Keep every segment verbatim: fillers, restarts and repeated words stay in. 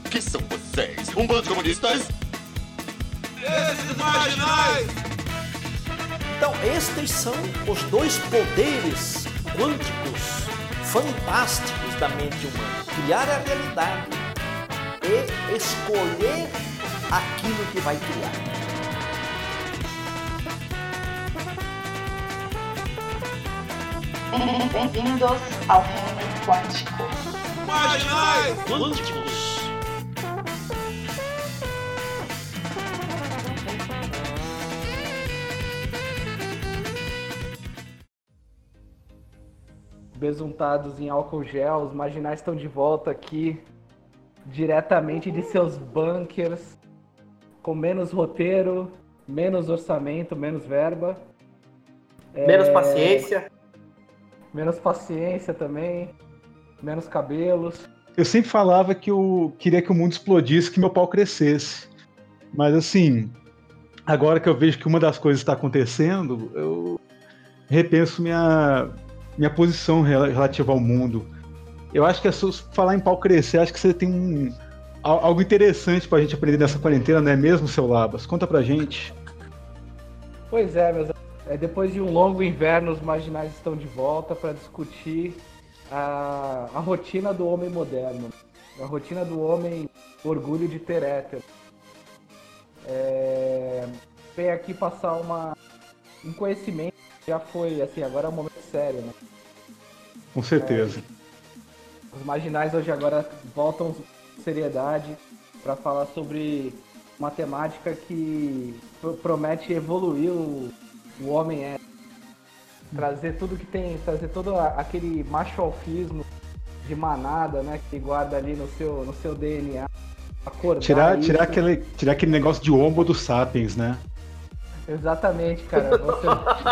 Que são vocês? Um bando de comunistas? Esses marginais! Então, estes são os dois poderes quânticos fantásticos da mente humana. Criar a realidade e escolher aquilo que vai criar. Bem-vindos ao Reino Quântico. Marginais! Quânticos. Besuntados em álcool gel, os marginais estão de volta aqui, diretamente de seus bunkers, com menos roteiro, menos orçamento, menos verba. Menos É, paciência. Menos paciência também, menos cabelos. Eu sempre falava que eu queria que o mundo explodisse, que meu pau crescesse. Mas assim, agora que eu vejo que uma das coisas está acontecendo, eu repenso minha... minha posição relativa ao mundo. Eu acho que é só falar em pau crescer, acho que você tem um, algo interessante pra gente aprender nessa quarentena, não é mesmo, seu Labas? Conta pra gente. Pois é, meus amigos. É, depois de um longo inverno, os marginais estão de volta para discutir a, a rotina do homem moderno. A rotina do homem orgulho de ter hétero. É, vem aqui passar uma, um conhecimento. Já foi, assim, agora é um momento sério, né? Com certeza. É, os marginais hoje agora voltam com seriedade para falar sobre uma temática que pro- promete evoluir o, o homem é trazer tudo que tem, trazer todo a- aquele macho alfismo de manada, né, que guarda ali no seu, no seu D N A. Acordar Tirar, isso. tirar, aquele, tirar aquele negócio de homo dos sapiens, né? Exatamente, cara. Você...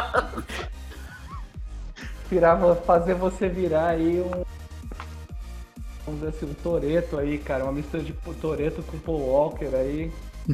virar, fazer você virar aí um, vamos dizer assim, um Toretto aí, cara, uma mistura de Toretto com Paul Walker aí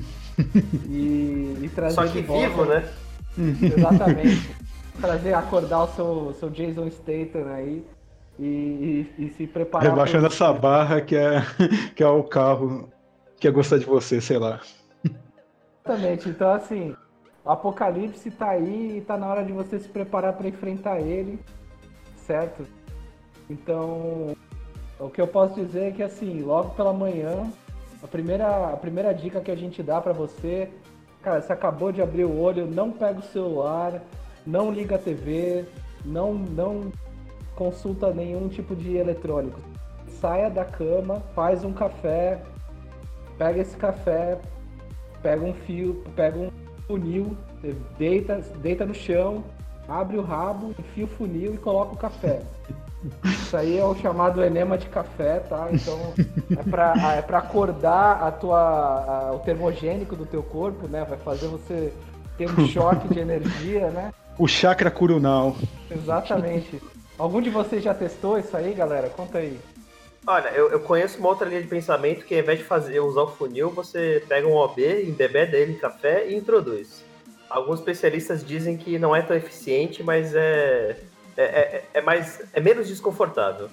e, e trazer Só que de volta, vivo, né? Exatamente. Trazer, acordar o seu, seu Jason Statham aí e, e, e se preparar. Rebaixando pro- essa barra que é, que é o carro que é gostar de você, sei lá. Exatamente. Então, assim, o apocalipse tá aí e tá na hora de você se preparar para enfrentar ele, certo? Então, o que eu posso dizer é que, assim, logo pela manhã, a primeira, a primeira dica que a gente dá para você, cara, você acabou de abrir o olho, não pega o celular, não liga a T V, não, não consulta nenhum tipo de eletrônico. Saia da cama, faz um café, pega esse café, pega um fio, pega um funil, você deita, deita no chão, abre o rabo, enfia o funil e coloca o café. Isso aí é o chamado enema de café, tá? Então é pra, é pra acordar a tua, a- o termogênico do teu corpo, né? Vai fazer você ter um choque de energia, né? O chakra curunal. Exatamente. Algum de vocês já testou isso aí, galera? Conta aí. Olha, eu, eu conheço uma outra linha de pensamento que ao invés de fazer, usar o funil, você pega um O B, embebeda ele em café e introduz. Alguns especialistas dizem que não é tão eficiente, mas é, é, é, é mais, é menos desconfortável.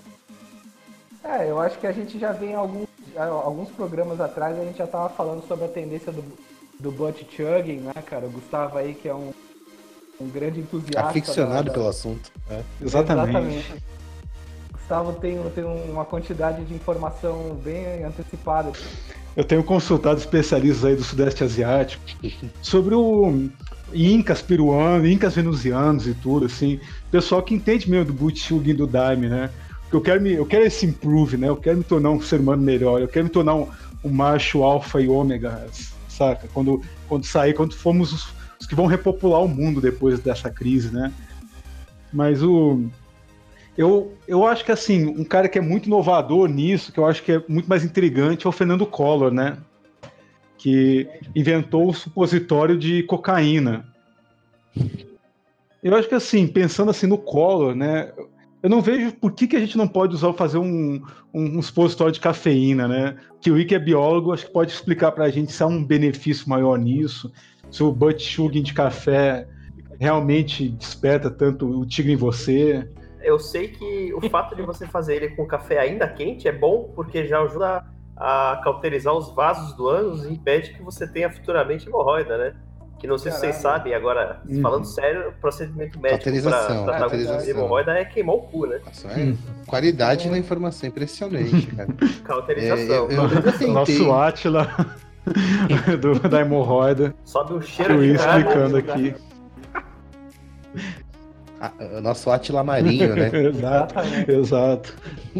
É, eu acho que a gente já vem alguns, alguns programas atrás, a gente já tava falando sobre a tendência do, do butt chugging, né, cara? O Gustavo aí, que é um, um grande entusiasta. Aficionado da- da- pelo assunto. É. Exatamente. Gustavo tem, tem uma quantidade de informação bem antecipada. Eu tenho consultado especialistas aí do Sudeste Asiático sobre o Incas peruanos, Incas venusianos e tudo, assim. Pessoal que entende mesmo do Butchugging do Daime, né? Porque eu quero, me, eu quero esse improve, né? Eu quero me tornar um ser humano melhor, eu quero me tornar um, um macho alfa e ômega, saca? Quando, quando sair, quando formos os, os que vão repopular o mundo depois dessa crise, né? Mas o... Eu, eu acho que, assim, um cara que é muito inovador nisso, que eu acho que é muito mais intrigante, é o Fernando Collor, né? Que inventou o supositório de cocaína. Eu acho que, assim, pensando assim no Collor, né? Eu não vejo por que, que a gente não pode usar fazer um, um, um supositório de cafeína, né? Que o Rick é biólogo, acho que pode explicar pra gente se há um benefício maior nisso, se o butt chugging de café realmente desperta tanto o tigre em você. Eu sei que o fato de você fazer ele com café ainda quente é bom, porque já ajuda a, a cauterizar os vasos do ânus e impede que você tenha futuramente hemorroida, né? Que não sei se vocês Caralho. sabem, agora, Uhum. falando sério, o procedimento médico para Cauterização, tratar cauterização. hemorroida é queimar o cu, né? Nossa, é qualidade na informação impressionante, cara. Cauterização. É, eu- eu nunca tentei. Nosso Átila do- da hemorroida. Sobe um cheiro Fui de carne. explicando aqui. Ah, o nosso Átila Marinho, né? Exato, exato.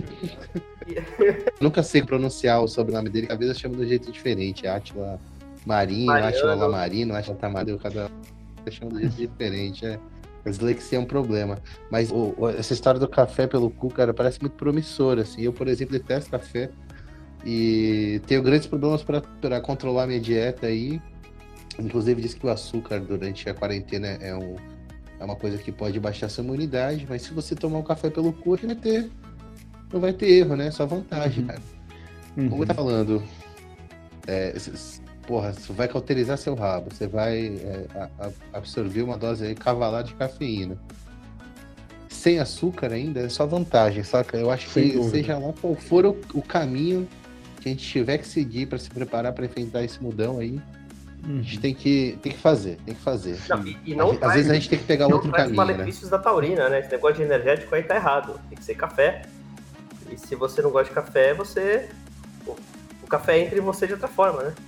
Nunca sei pronunciar o sobrenome dele, cada vez eu chamo de um jeito diferente. Átila Marinho, Mariano. Átila Lamarino, Átila Tamadeu, cada um eu chamo de um jeito diferente. É. A dislexia é um problema. Mas o- o- essa história do café pelo cu, cara, parece muito promissora, assim. Eu, por exemplo, detesto café e tenho grandes problemas para controlar minha dieta aí. Inclusive, diz que o açúcar durante a quarentena é, um, é uma coisa que pode baixar sua imunidade, mas se você tomar um café pelo cu, vai ter, não vai ter erro, né? Só vantagem, Uhum. cara. Uhum. Como eu tá falando, é, s- s- porra, você vai cauterizar seu rabo, você vai é, a- a- absorver uma dose aí cavalar de cafeína. Sem açúcar ainda, é só vantagem, saca? Eu acho Sem que dúvida. seja lá qual for o, o caminho que a gente tiver que seguir para se preparar para enfrentar esse mudão aí, a gente tem que, tem que fazer, tem que fazer. Não, e, e não Às traz- vezes a gente tem que pegar não outro traz os caminho, né? malefícios da taurina, né? Esse negócio de energético aí tá errado. Tem que ser café. E se você não gosta de café, você... O, o café entra em você de outra forma, né?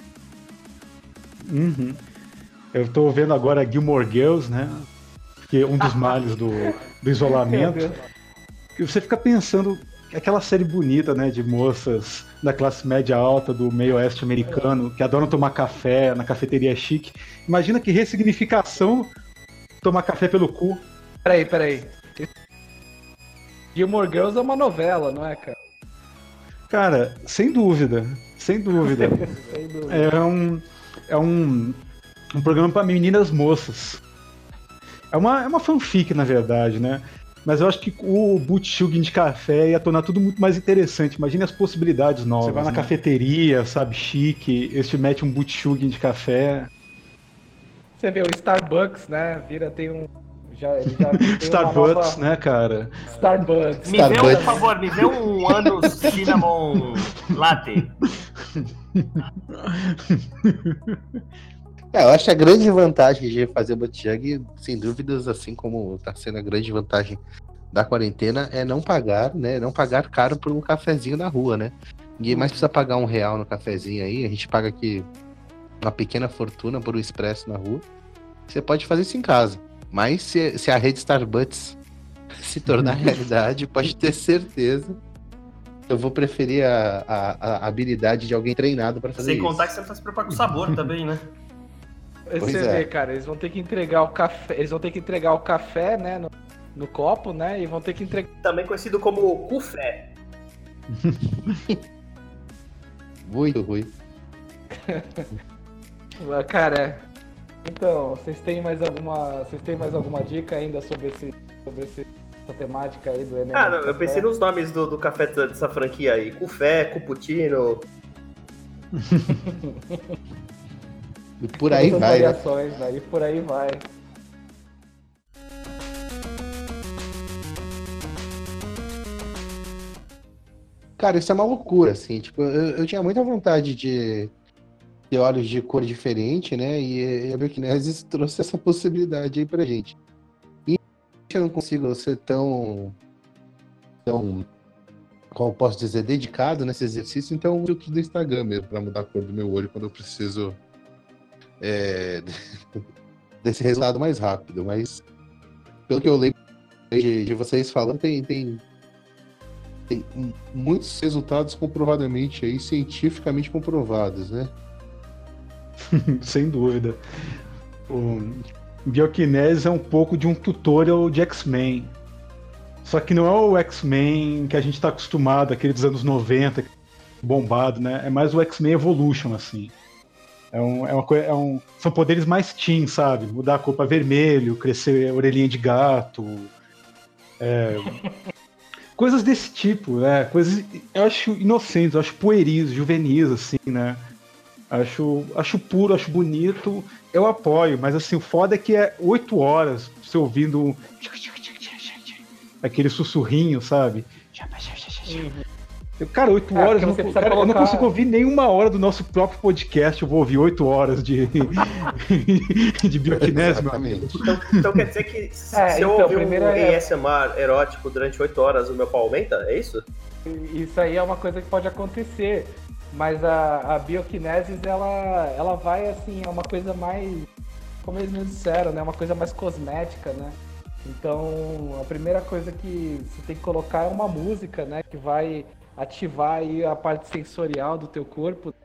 Uhum. Eu tô vendo agora Gilmore Girls, né? Que é um dos males do, do isolamento. Que você fica pensando, aquela série bonita, né? De moças da classe média alta do meio oeste americano, que adoram tomar café na cafeteria chique. Imagina que ressignificação tomar café pelo cu. Peraí, peraí. Gilmore Girls é uma novela, não é, cara? Cara, sem dúvida, sem dúvida. Sem dúvida. É um, é um, um programa para meninas moças. É uma, é uma fanfic, na verdade, né? Mas eu acho que o Butchugin de café ia tornar tudo muito mais interessante. Imagine as possibilidades novas. Você vai na né? cafeteria, sabe, chique, eles te metem um Butchugin de café. Você vê o Starbucks, né? Vira, tem um. Já, ele já tem Starbucks, uma nova... né, cara? Starbucks. Me vê, um, Starbucks. por favor, me vê um Anus Cinnamon Latte. É, eu acho que a grande vantagem de fazer o Butchug, sem dúvidas, assim como está sendo a grande vantagem da quarentena, é não pagar, né? Não pagar caro por um cafezinho na rua, né? Ninguém mais precisa pagar um real no cafezinho aí. A gente paga aqui uma pequena fortuna por um expresso na rua. Você pode fazer isso em casa. Mas se, se a rede Starbucks se tornar realidade, pode ter certeza. Eu vou preferir a, a, a habilidade de alguém treinado para fazer Sem isso. contar que você não tá se preocupar com o sabor também, né? Você Pois vê, é. cara, eles vão ter que entregar o café. Eles vão ter que entregar o café, né? No, no copo, né? E vão ter que entregar. Também conhecido como cufé. Muito ruim. Cara, então, vocês têm mais alguma. Vocês têm mais alguma dica ainda sobre esse. Sobre esse, essa temática aí do Enem? Ah, não, eu pensei nos nomes do, do café dessa, dessa franquia aí. Cufé, Cuputino. E por aí Todas as vai, né? variações, né? E por aí vai. Cara, isso é uma loucura, assim. Tipo, eu, eu tinha muita vontade de ter olhos de cor diferente, né? E, e a Biokinesis trouxe essa possibilidade aí pra gente. E eu não consigo ser tão. tão. como eu posso dizer, dedicado nesse exercício, então eu uso tudo do Instagram mesmo pra mudar a cor do meu olho quando eu preciso. é, desse resultado mais rápido. Mas, pelo que eu lembro de, de vocês falando, tem. tem Tem muitos resultados comprovadamente aí, cientificamente comprovados, né? Sem dúvida. O Biokinesis é um pouco de um tutorial de X-Men. Só que não é o X-Men que a gente está acostumado, aquele dos anos noventa, bombado, né? É mais o X-Men Evolution, assim. É um, é uma coisa, é um, são poderes mais teen, sabe? Mudar a cor para vermelho, crescer orelhinha de gato. É... Coisas desse tipo, né? Coisas, eu acho inocentes, eu acho pueris, juvenis, assim, né? Acho, acho puro, acho bonito, eu apoio, mas assim, o foda é que é oito horas você ouvindo um... aquele sussurrinho, sabe? Eu, cara, oito É, horas, porque eu você não, precisa cara, eu não colocar- consigo ouvir nenhuma hora do nosso próprio podcast, eu vou ouvir oito horas de, de bioquinese, meu amigo. Exatamente. Então, então quer dizer que se, É, se eu então, ouvir um primeiro é- A S M R erótico durante oito horas, o meu pau aumenta? É isso? Isso aí é uma coisa que pode acontecer, mas a, a bioquinesis, ela, ela vai assim, é uma coisa mais, como eles me disseram, né, uma coisa mais cosmética, né? Então, a primeira coisa que você tem que colocar é uma música, né, que vai ativar aí a parte sensorial do teu corpo.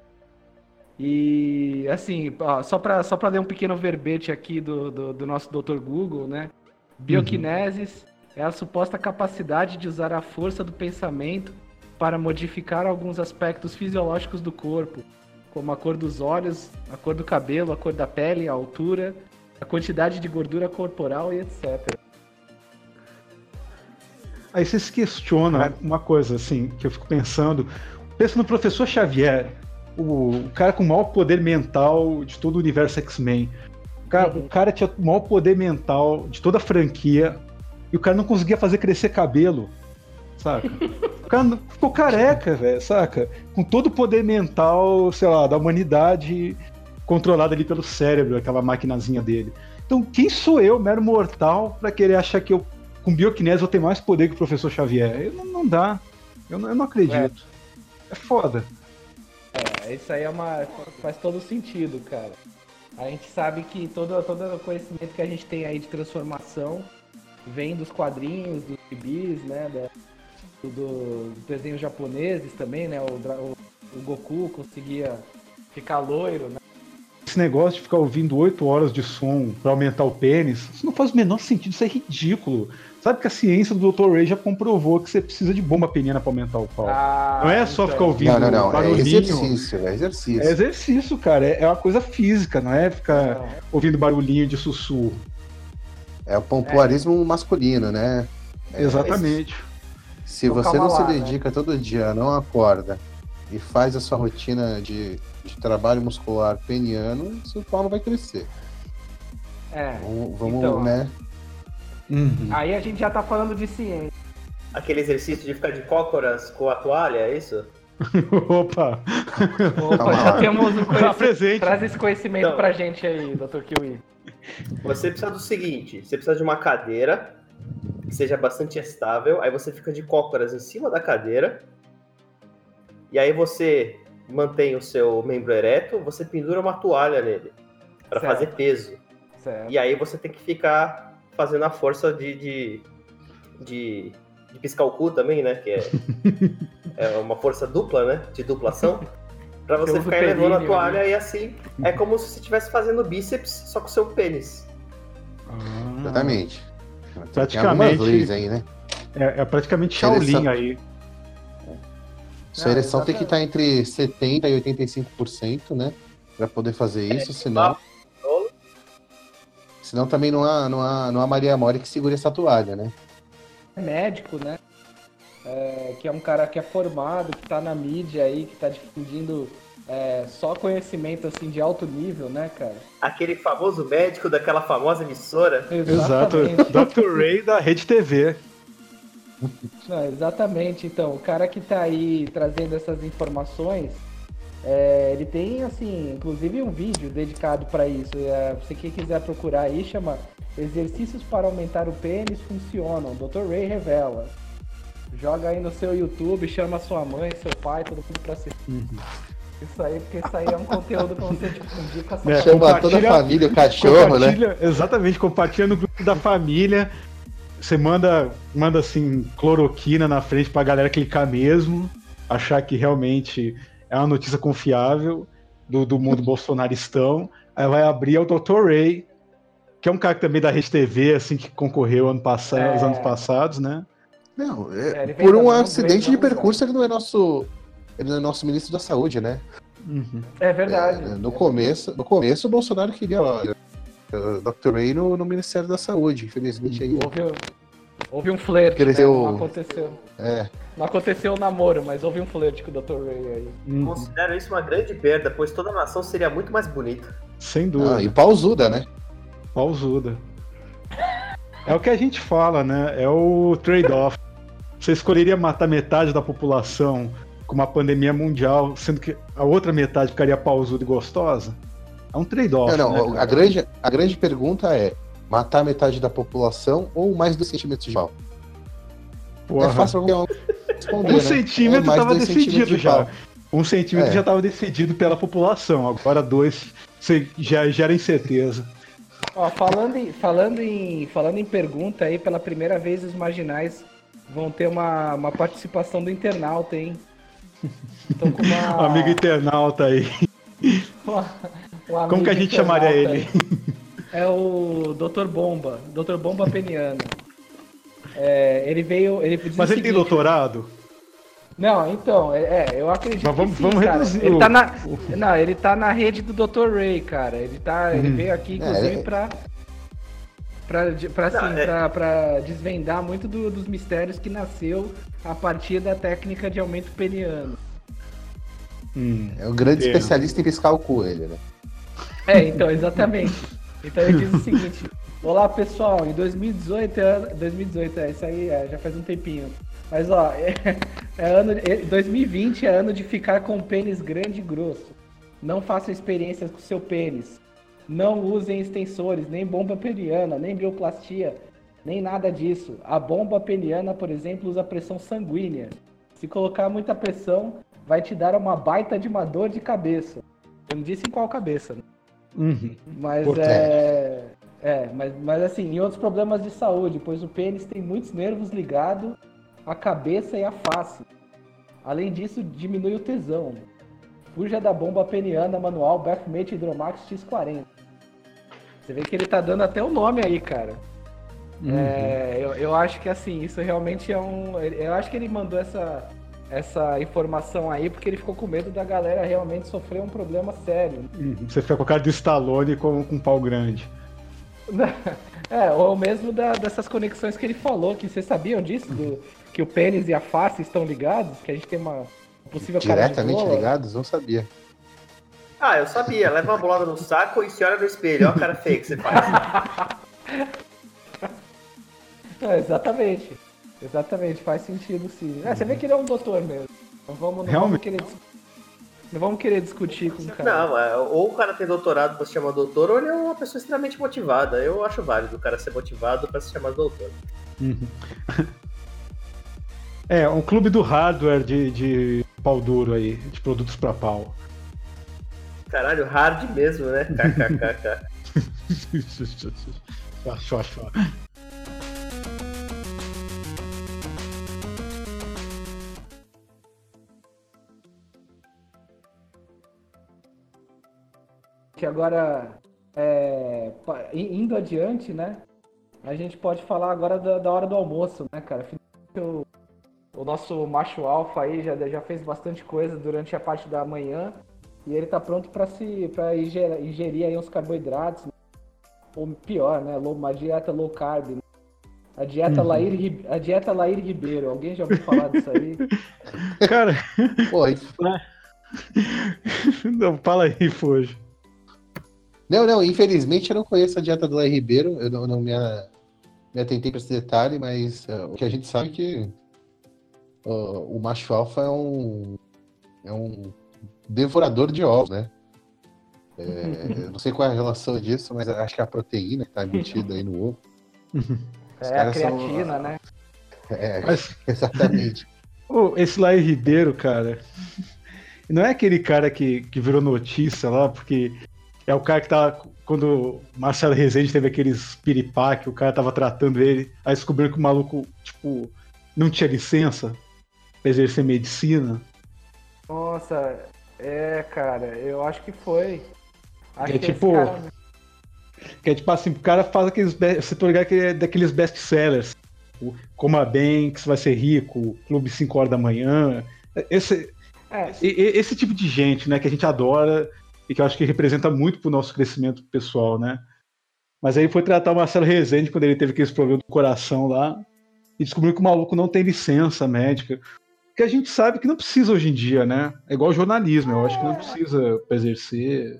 E, assim, ó, só para só para ler um pequeno verbete aqui do, do, do nosso doutor Google, né? Bioquinesis é a suposta capacidade de usar a força do pensamento para modificar alguns aspectos fisiológicos do corpo, como a cor dos olhos, a cor do cabelo, a cor da pele, a altura, a quantidade de gordura corporal e etcétera. Aí você se questiona uma coisa, assim, que eu fico pensando. Pensa no professor Xavier, o, o cara com o maior poder mental de todo o universo X-Men. O cara, Uhum. o cara tinha o maior poder mental de toda a franquia e o cara não conseguia fazer crescer cabelo, saca? O cara não- ficou careca, velho, saca? Com todo o poder mental, sei lá, da humanidade controlada ali pelo cérebro, aquela maquinazinha dele. Então, quem sou eu, mero mortal, pra querer achar que eu, com bioquinese, vou ter mais poder que o professor Xavier? Eu, não, não dá. Eu não, eu não acredito. É foda. É, isso aí é uma, faz todo sentido, cara. A gente sabe que todo, todo o conhecimento que a gente tem aí de transformação vem dos quadrinhos, dos gibis, né, da, do, do- dos desenhos japoneses também, né, o, dra- o, o Goku conseguia ficar loiro, né. Esse negócio de ficar ouvindo oito horas de som pra aumentar o pênis, isso não faz o menor sentido, isso é ridículo. Sabe que a ciência do doutor Ray já comprovou que você precisa de bomba penina pra aumentar o pau. Ah, Não é só então. ficar ouvindo Não, não, não. É barulhinho. exercício, é exercício. É exercício, cara. É é uma coisa física, não é ficar Não. ouvindo barulhinho de sussurro. É o pompoarismo masculino, né? Exatamente. Se Então, você não calma se lá, né? dedica todo dia, não acorda e faz a sua rotina de, de trabalho muscular peniano, seu pau não vai crescer. É, Vamos, vamos, Então, né? Uhum. aí a gente já tá falando de ciência. Aquele exercício de ficar de cócoras com a toalha, é isso? Opa! Opa, Calma já lá. temos o Tá conhecimento. presente. Traz esse conhecimento Então. pra gente aí, doutor Kiwi. Você precisa do seguinte, você precisa de uma cadeira que seja bastante estável, aí você fica de cócoras em cima da cadeira, e aí você mantém o seu membro ereto, você pendura uma toalha nele, para Certo. fazer peso. Certo. E aí você tem que ficar fazendo a força de, de, de, de piscar o cu também, né? Que é, é uma força dupla, né? De duplação. Pra você Você usa ficar o elevando a períneo, toalha e assim é como se você estivesse fazendo bíceps, só com o seu pênis. Ah, Exatamente. Tem Praticamente. algumas leis aí, né? é, é praticamente Seleção. Shaolin aí. Sua Não, ereção tem que estar entre setenta por cento e oitenta e cinco por cento, né? Pra poder fazer isso, senão. Senão também não há, não há, não há Maria Mole que segure essa toalha, né? médico, né? É, que é um cara que é formado, que tá na mídia aí, que tá difundindo é, só conhecimento assim de alto nível, né, cara? Aquele famoso médico daquela famosa emissora. Exato. Exatamente. doutor Ray da Rede T V. Não, exatamente. Então, o cara que tá aí trazendo essas informações, é, ele tem, assim, inclusive um vídeo dedicado para isso. É, se quem quiser procurar aí, chama Exercícios para Aumentar o Pênis Funcionam. doutor Ray revela. Joga aí no seu YouTube, chama sua mãe, seu pai, todo mundo pra assistir. Isso aí, porque isso aí é um conteúdo pra você difundir com essa É, Chama toda a compartilha- família, o cachorro, né? Compartilha, exatamente, compartilha no grupo da família. Você manda, manda assim, cloroquina na frente pra galera clicar mesmo, achar que realmente é uma notícia confiável do, do mundo bolsonaristão. Aí vai abrir é o doutor Ray, que é um cara que também da Rede T V, assim, que concorreu ano passado, É. os anos passados, né? Não, É, é, ele vem por da um mão, acidente vem de da percurso, ele não é nosso. Ele não é nosso ministro da saúde, né? Uhum. É verdade. É, no, começo, no começo, o Bolsonaro queria ó, o doutor Ray no, no Ministério da Saúde. Infelizmente, aí. Houve, houve um flerte, Cresceu- né? Não aconteceu. É, Não aconteceu o namoro, mas houve um flerte com o doutor Ray aí. Uhum. Considero isso uma grande perda, pois toda a nação seria muito mais bonita. Sem ah, dúvida. e pausuda, né? Pausuda. É o que a gente fala, né? É o trade-off. você escolheria matar metade da população com uma pandemia mundial, sendo que a outra metade ficaria pausuda e gostosa? É um trade-off. Não, não, né, a, grande, a grande pergunta é: matar metade da população ou mais dois centímetros de pau? Porra. É fácil pra qualquer um responder, Um né? centímetro É mais estava dois decidido centímetros de já. pau. Um centímetro É. já estava decidido pela população. Agora dois, você já gera incerteza. Ó, falando em, falando em, falando em pergunta aí, pela primeira vez os marginais vão ter uma, uma participação do internauta, hein? Então, com uma, O amigo internauta aí. uma- um amigo Como que a gente chamaria internauta ele? aí. É o doutor Bomba, doutor Bomba Peniano. É, ele veio. Ele diz Mas o ele tem seguinte- doutorado? Não, então, é, é, eu acredito Mas vamos- que sim, vamos cara. reduzir Ele o- tá na, não, ele tá na rede do doutor Ray, cara. Ele tá, ele Uhum. veio aqui inclusive É, é- pra pra, de- pra, assim, Não, é- pra, pra desvendar muito do- dos mistérios que nasceu a partir da técnica de aumento peniano. Hum. É um grande Entendo. especialista em piscar o cu, ele, né? É, então, exatamente. Então ele diz o seguinte: olá pessoal, em dois mil e dezoito, é ano- dois mil e dezoito, é isso aí, é, já faz um tempinho. Mas ó, é, é ano, é- dois mil e vinte é ano de ficar com o pênis grande e grosso. Não façam experiências com seu pênis. Não usem extensores, nem bomba peniana, nem bioplastia, nem nada disso. A bomba peniana, por exemplo, usa pressão sanguínea. Se colocar muita pressão, vai te dar uma baita de uma dor de cabeça. Eu não disse em qual cabeça, né? Uhum. Mas Importante. é. É, mas, mas assim, em outros problemas de saúde, pois o pênis tem muitos nervos ligados à cabeça e à face. Além disso, diminui o tesão. Fuja da bomba peniana manual Bethmate Hydromax X quarenta. Você vê que ele tá dando até o nome aí, cara. Uhum. É, eu, eu acho que assim, isso realmente é um. Eu acho que ele mandou essa, essa informação aí porque ele ficou com medo da galera realmente sofrer um problema sério. Uhum. Você fica com a cara do Stallone com, com um pau grande. É, ou mesmo da- dessas conexões que ele falou, que vocês sabiam disso? Do- que o pênis e a face estão ligados? Que a gente tem uma possível cara de Diretamente rola? ligados? Não sabia. Ah, eu sabia. Leva uma bolada no saco e se olha no espelho. Olha a cara feia que você faz. É, exatamente. Exatamente, faz sentido sim. É, você vê que ele é um doutor mesmo. Não vamos, não vamos, Realmente. querer, dis- não vamos querer discutir com o cara. Não, é, ou o cara tem doutorado pra se chamar doutor, ou ele é uma pessoa extremamente motivada. Eu acho válido o cara ser motivado pra se chamar doutor. Uhum. É, um clube do hardware de, de pau duro aí, de produtos pra pau. Caralho, hard mesmo, né? KKKK. Achou, achou. Que agora, é, pa- i- indo adiante, né? A gente pode falar agora da, da hora do almoço, né, cara? Finalmente O, o nosso macho alfa aí já, já fez bastante coisa durante a parte da manhã e ele tá pronto para se para ingerir, ingerir aí uns carboidratos, né? Ou pior, né? Low- Uma dieta low carb. Né? A dieta, Uhum. Lair, Ri- a dieta Lair Ribeiro. Alguém já ouviu falar disso aí? Cara, Pô, isso- não, fala aí, Fuji. não, não, infelizmente eu não conheço a dieta do Lai Ribeiro, eu não, não me, a- me atentei para esse detalhe, mas uh, o que a gente sabe é que uh, o macho alfa é um, é um devorador de ovos, né? É, eu não sei qual é a relação disso, mas acho que é a proteína que está embutida aí no ovo. Os É a caras são- creatina, né? É, Mas exatamente. ô, esse Lair Ribeiro, cara, não é aquele cara que, que virou notícia lá, porque é o cara que tá. Quando o Marcelo Rezende teve aqueles piripá que o cara tava tratando ele, aí descobriram que o maluco, tipo, não tinha licença pra exercer medicina. Nossa, é, cara, eu acho que foi. Acho É que tipo- esse cara... Que é tipo assim, o cara faz aqueles. be- Você tá ligado que é daqueles best-sellers. Tipo, Coma bem, que você vai ser rico, Clube cinco horas da manhã. Esse, É, e- e- esse tipo de gente, né, que a gente adora e que eu acho que representa muito pro nosso crescimento pessoal, né? Mas aí foi tratar o Marcelo Rezende quando ele teve aqueles problemas do coração lá e descobriu que o maluco não tem licença médica. Que a gente sabe que não precisa hoje em dia, né? É igual jornalismo, eu acho que não precisa pra exercer.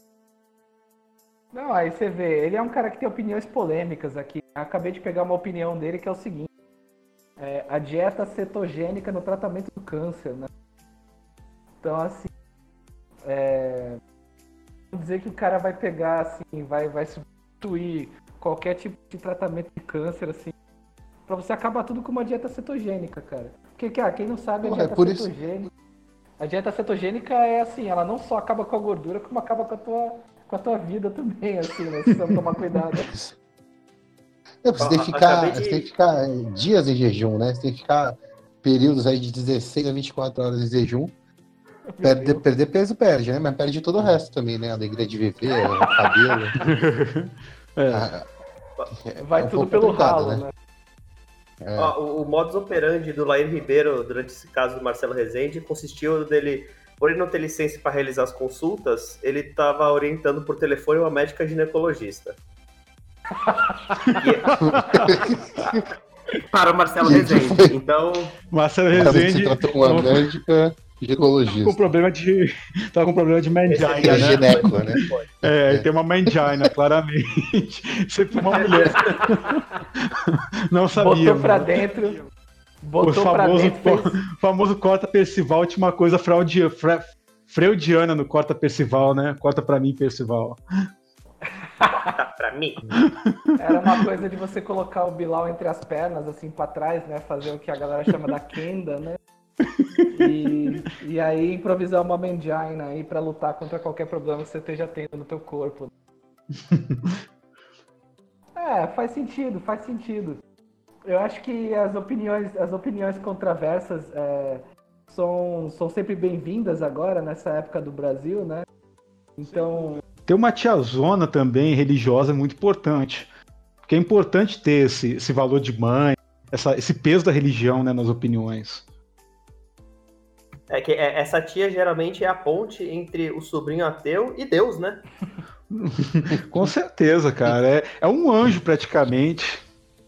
não, aí você vê, ele é um cara que tem opiniões polêmicas aqui. Eu acabei de pegar uma opinião dele que é o seguinte. é, a dieta cetogênica no tratamento do câncer, né? Então, assim, é, vamos dizer que o cara vai pegar, assim, vai, vai substituir qualquer tipo de tratamento de câncer, assim, pra você acabar tudo com uma dieta cetogênica, cara. Porque, cara, quem não sabe, a Porra, dieta é por isso- cetogênica... A dieta cetogênica é assim, ela não só acaba com a gordura, como acaba com a tua, com a tua vida também, assim, né? Você precisa tomar cuidado. É, você, Ó, tem que a- ficar, acabei de- você tem que ficar dias em jejum, né? Você tem que ficar períodos aí de dezesseis a vinte e quatro horas em jejum. Perder, perder peso perde, né? Mas perde todo o resto também, né? A alegria de viver, o cabelo. É. Ah, Vai é um tudo pouco pelo complicado, ralo, né? né? É. Ó, o, o modus operandi do Lair Ribeiro, durante esse caso do Marcelo Rezende, consistiu dele, por ele não ter licença para realizar as consultas, ele estava orientando por telefone uma médica ginecologista. E- para o Marcelo Rezende. Então, Marcelo Ela se Rezende tratou uma tava médica com ginecologista. problema de. Tava com problema de mangina, Que é né? gineco, né? É, ele tem uma mangina, claramente. Sempre uma mulher. Não sabia. Botou pra mano. dentro, O botou pra famoso, dentro, fez... famoso corta Percival tinha uma coisa fraudia, fre, freudiana no corta Percival, né? Corta pra mim, Percival. tá pra mim. Era uma coisa de você colocar o Bilal entre as pernas, assim, pra trás, né? Fazer o que a galera chama da kenda, né? E, e aí improvisar uma mangina aí pra lutar contra qualquer problema que você esteja tendo no teu corpo. É, faz sentido, faz sentido. Eu acho que as opiniões, as opiniões controversas é, são, são sempre bem-vindas agora, nessa época do Brasil, né? Então, Ter uma tiazona também religiosa é muito importante. Porque é importante ter esse, esse valor de mãe, essa, esse peso da religião, né, nas opiniões. É que é- essa tia geralmente é a ponte entre o sobrinho ateu e Deus, né? Com certeza, cara. É, é um anjo praticamente.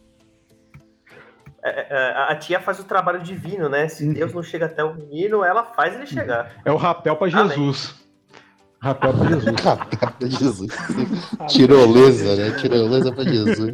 É- é- a tia faz o trabalho divino, né? Se Deus não chega até o menino, ela faz ele chegar. É o rapel pra Jesus. Rapel pra Jesus. Rapel pra Jesus. Tirolesa, né? Tirolesa pra Jesus.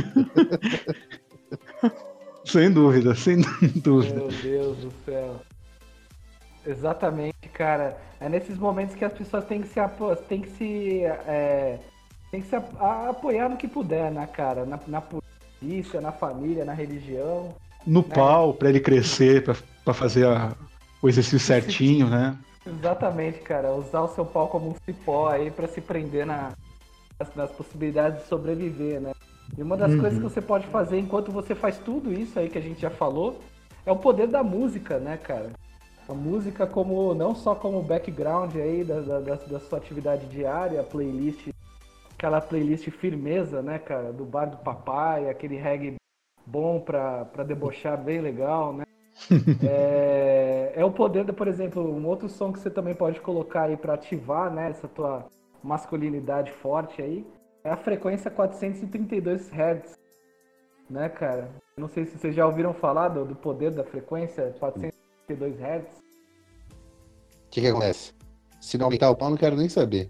Sem dúvida, sem dúvida. meu Deus do céu. Exatamente, cara. É nesses momentos que as pessoas têm que se, apo... têm que se, é... têm que se a- a- apoiar no que puder, né, cara? Na, na polícia, na família, na religião. No pau, pra ele crescer, pra, pra fazer a- o exercício certinho, né? Exatamente, cara. Usar o seu pau como um cipó aí pra se prender na... nas, nas possibilidades de sobreviver, né? E uma das Uhum. coisas que você pode fazer enquanto você faz tudo isso aí que a gente já falou é o poder da música, né, cara? A música como não só como background aí da, da, da- da sua atividade diária, a playlist, aquela playlist firmeza, né, cara? Do Bar do Papai, aquele reggae bom pra, pra debochar, bem legal, né? É, é o poder, da, por exemplo, um outro som que você também pode colocar aí pra ativar, né, essa tua masculinidade forte aí, é a frequência quatrocentos e trinta e dois hertz, né, cara? Não sei se vocês já ouviram falar do, do poder da frequência quatrocentos e trinta e dois hertz. O que que acontece? Se não aumentar o pau, não quero nem saber.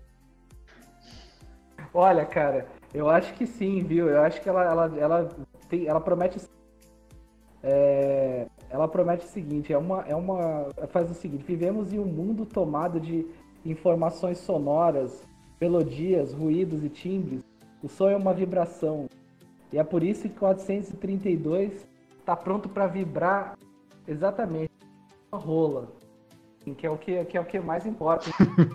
Olha, cara, eu acho que sim, viu? Eu acho que ela, ela, ela, tem, ela promete. É, ela promete o seguinte: é uma, é uma. Faz o seguinte: vivemos em um mundo tomado de informações sonoras, melodias, ruídos e timbres. O som é uma vibração. E é por isso que quatrocentos e trinta e dois está pronto para vibrar exatamente a rola, que é o que, que é o que mais importa.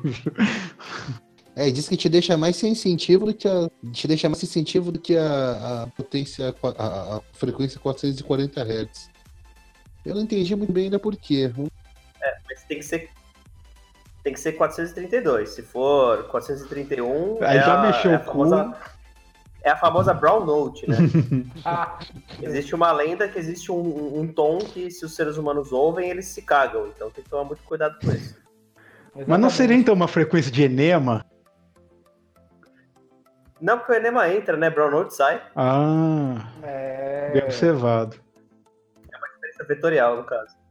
É, diz que te deixa mais sensitivo do que a. Te deixa mais sensitivo do que a, a potência, a, a frequência quatrocentos e quarenta hertz. Eu não entendi muito bem ainda por quê. Mas tem que ser. Tem que ser quatrocentos e trinta e dois. Se for quatrocentos e trinta e um, Aí é, já a, mexeu é, a o cu. famosa, é a famosa Brown Note, né? Ah, Existe uma lenda que existe um, um- um tom que, se os seres humanos ouvem, eles se cagam. Então tem que tomar muito cuidado com isso. Mas não seria então uma frequência de enema? Não, porque o enema entra, né? Brown Note sai. Ah, É... bem observado. É vetorial, no caso.